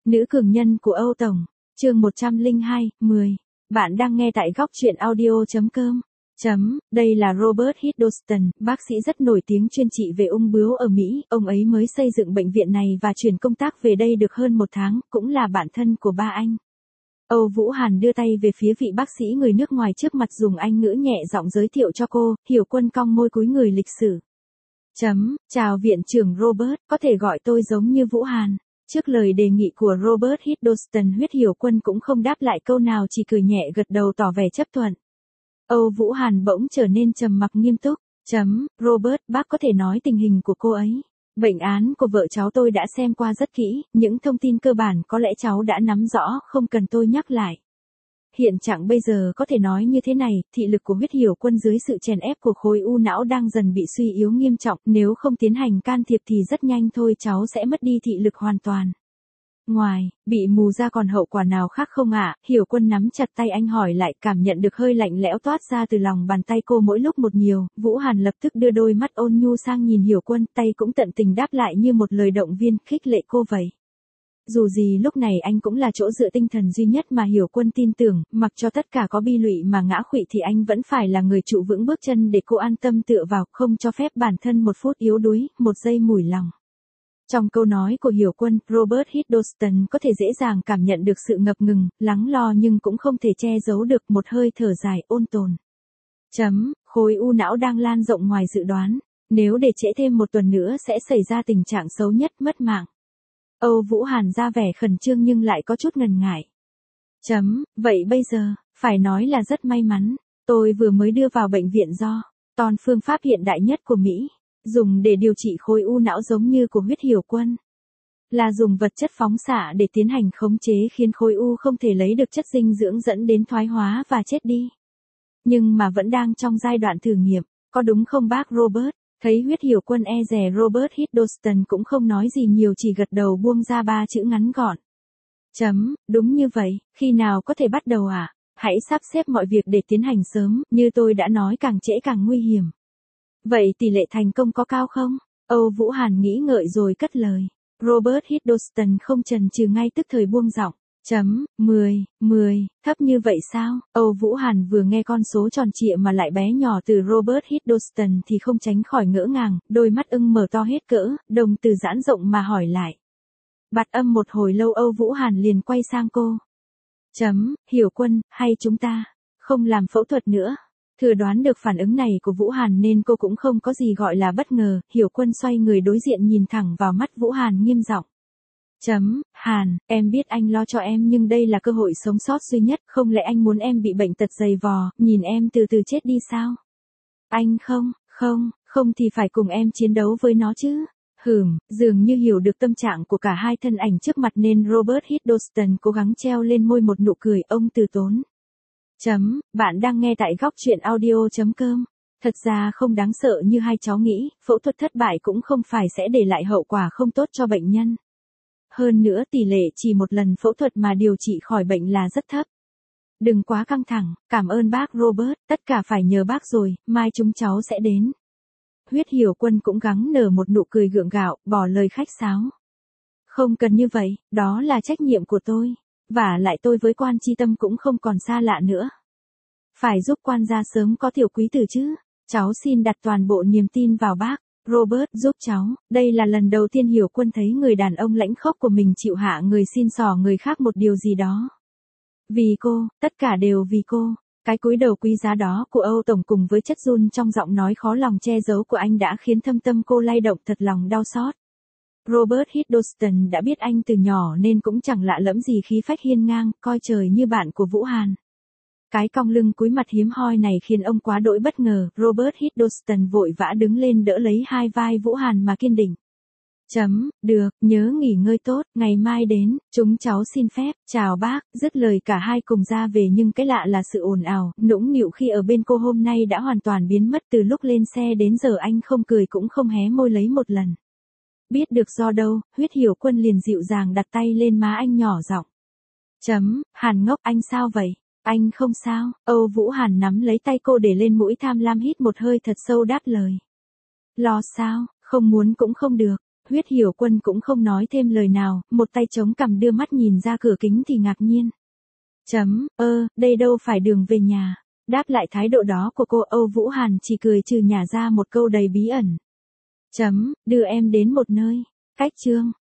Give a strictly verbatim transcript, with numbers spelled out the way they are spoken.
Nữ cường nhân của Âu Tổng, chương một trăm lẻ hai, mười. Bạn đang nghe tại góc truyện audio chấm com. Chấm, đây là Robert Hiddleston, bác sĩ rất nổi tiếng chuyên trị về ung bướu ở Mỹ. Ông ấy mới xây dựng bệnh viện này và chuyển công tác về đây được hơn một tháng, cũng là bạn thân của ba anh. Âu Vũ Hàn đưa tay về phía vị bác sĩ người nước ngoài trước mặt, dùng Anh ngữ nhẹ giọng giới thiệu cho cô. Hiểu Quân cong môi cúi người lịch sự. Chấm, chào viện trưởng Robert, có thể gọi tôi giống như Vũ Hàn. Trước lời đề nghị của Robert Hiddleston, Huyết Hiểu Quân cũng không đáp lại câu nào, chỉ cười nhẹ gật đầu tỏ vẻ chấp thuận. Âu Vũ Hàn bỗng trở nên trầm mặc nghiêm túc. Chấm, Robert, bác có thể nói tình hình của cô ấy. Bệnh án của vợ cháu tôi đã xem qua rất kỹ, những thông tin cơ bản có lẽ cháu đã nắm rõ, không cần tôi nhắc lại. Hiện trạng bây giờ có thể nói như thế này, thị lực của Huyết Hiểu Quân dưới sự chèn ép của khối u não đang dần bị suy yếu nghiêm trọng, nếu không tiến hành can thiệp thì rất nhanh thôi cháu sẽ mất đi thị lực hoàn toàn. Ngoài, bị mù ra còn hậu quả nào khác không ạ? À? Hiểu Quân nắm chặt tay anh hỏi lại, cảm nhận được hơi lạnh lẽo toát ra từ lòng bàn tay cô mỗi lúc một nhiều. Vũ Hàn lập tức đưa đôi mắt ôn nhu sang nhìn Hiểu Quân, tay cũng tận tình đáp lại như một lời động viên, khích lệ cô vậy. Dù gì lúc này anh cũng là chỗ dựa tinh thần duy nhất mà Hiểu Quân tin tưởng, mặc cho tất cả có bi lụy mà ngã khuỵu thì anh vẫn phải là người trụ vững bước chân để cô an tâm tựa vào, không cho phép bản thân một phút yếu đuối, một giây mủi lòng. Trong câu nói của Hiểu Quân, Robert Hiddleston có thể dễ dàng cảm nhận được sự ngập ngừng, lắng lo nhưng cũng không thể che giấu được một hơi thở dài ôn tồn. Chấm, khối u não đang lan rộng ngoài dự đoán, nếu để trễ thêm một tuần nữa sẽ xảy ra tình trạng xấu nhất, mất mạng. Âu Vũ Hàn ra vẻ khẩn trương nhưng lại có chút ngần ngại. Chấm, vậy bây giờ, phải nói là rất may mắn, tôi vừa mới đưa vào bệnh viện do toàn phương pháp hiện đại nhất của Mỹ, dùng để điều trị khối u não giống như của Huyết Hiểu Quân. Là dùng vật chất phóng xạ để tiến hành khống chế khiến khối u không thể lấy được chất dinh dưỡng dẫn đến thoái hóa và chết đi. Nhưng mà vẫn đang trong giai đoạn thử nghiệm, có đúng không bác Robert? Thấy Huyết Hiểu Quân e dè, Robert Hiddleston cũng không nói gì nhiều, chỉ gật đầu buông ra ba chữ ngắn gọn. Chấm, đúng như vậy, khi nào có thể bắt đầu ạ? À? Hãy sắp xếp mọi việc để tiến hành sớm, như tôi đã nói càng trễ càng nguy hiểm. Vậy tỷ lệ thành công có cao không? Âu Vũ Hàn nghĩ ngợi rồi cất lời. Robert Hiddleston không chần chừ ngay tức thời buông giọng. Chấm, mười, mười, thấp như vậy sao? Âu Vũ Hàn vừa nghe con số tròn trịa mà lại bé nhỏ từ Robert Hiddleston thì không tránh khỏi ngỡ ngàng, đôi mắt ưng mở to hết cỡ, đồng tử giãn rộng mà hỏi lại. Bặt âm một hồi lâu Âu Vũ Hàn liền quay sang cô. Chấm, Hiểu Quân, hay chúng ta không làm phẫu thuật nữa? Thừa đoán được phản ứng này của Vũ Hàn nên cô cũng không có gì gọi là bất ngờ. Hiểu Quân xoay người đối diện nhìn thẳng vào mắt Vũ Hàn nghiêm giọng. Chấm, Hàn, em biết anh lo cho em nhưng đây là cơ hội sống sót duy nhất, không lẽ anh muốn em bị bệnh tật dày vò, nhìn em từ từ chết đi sao? Anh không, không, không thì phải cùng em chiến đấu với nó chứ. Hửm, dường như hiểu được tâm trạng của cả hai thân ảnh trước mặt nên Robert Hiddleston cố gắng treo lên môi một nụ cười, ông từ tốn. Chấm, bạn đang nghe tại góc truyện audio chấm com. Thật ra không đáng sợ như hai cháu nghĩ, phẫu thuật thất bại cũng không phải sẽ để lại hậu quả không tốt cho bệnh nhân. Hơn nữa tỷ lệ chỉ một lần phẫu thuật mà điều trị khỏi bệnh là rất thấp. Đừng quá căng thẳng, cảm ơn bác Robert, tất cả phải nhờ bác rồi, mai chúng cháu sẽ đến. Huyết Hiểu Quân cũng gắng nở một nụ cười gượng gạo, bỏ lời khách sáo. Không cần như vậy, đó là trách nhiệm của tôi. Và lại tôi với Quan Chi Tâm cũng không còn xa lạ nữa. Phải giúp quan gia sớm có tiểu quý tử chứ. Cháu xin đặt toàn bộ niềm tin vào bác. Robert giúp cháu, đây là lần đầu tiên Hiểu Quân thấy người đàn ông lãnh khốc của mình chịu hạ người xin xỏ người khác một điều gì đó. Vì cô, tất cả đều vì cô. Cái cúi đầu quý giá đó của Âu Tổng cùng với chất run trong giọng nói khó lòng che giấu của anh đã khiến thâm tâm cô lay động, thật lòng đau xót. Robert Hiddleston đã biết anh từ nhỏ nên cũng chẳng lạ lẫm gì khí phách hiên ngang, coi trời như bạn của Vũ Hàn. Cái cong lưng cúi mặt hiếm hoi này khiến ông quá đỗi bất ngờ, Robert Hiddleston vội vã đứng lên đỡ lấy hai vai Vũ Hàn mà kiên định. Chấm, được, nhớ nghỉ ngơi tốt, ngày mai đến, chúng cháu xin phép, chào bác, dứt lời cả hai cùng ra về nhưng cái lạ là sự ồn ào, nũng nịu khi ở bên cô hôm nay đã hoàn toàn biến mất, từ lúc lên xe đến giờ anh không cười cũng không hé môi lấy một lần. Biết được do đâu, Huyết Hiểu Quân liền dịu dàng đặt tay lên má anh nhỏ giọng. Chấm, Hàn ngốc, anh sao vậy? Anh không sao. Âu Vũ Hàn nắm lấy tay cô để lên mũi tham lam hít một hơi thật sâu đáp lời. Lo sao, không muốn cũng không được. Huyết Hiểu Quân cũng không nói thêm lời nào, một tay chống cằm đưa mắt nhìn ra cửa kính thì ngạc nhiên. Chấm, ơ, đây đâu phải đường về nhà. Đáp lại thái độ đó của cô, Âu Vũ Hàn chỉ cười trừ nhả ra một câu đầy bí ẩn. Chấm, đưa em đến một nơi. Cách chương.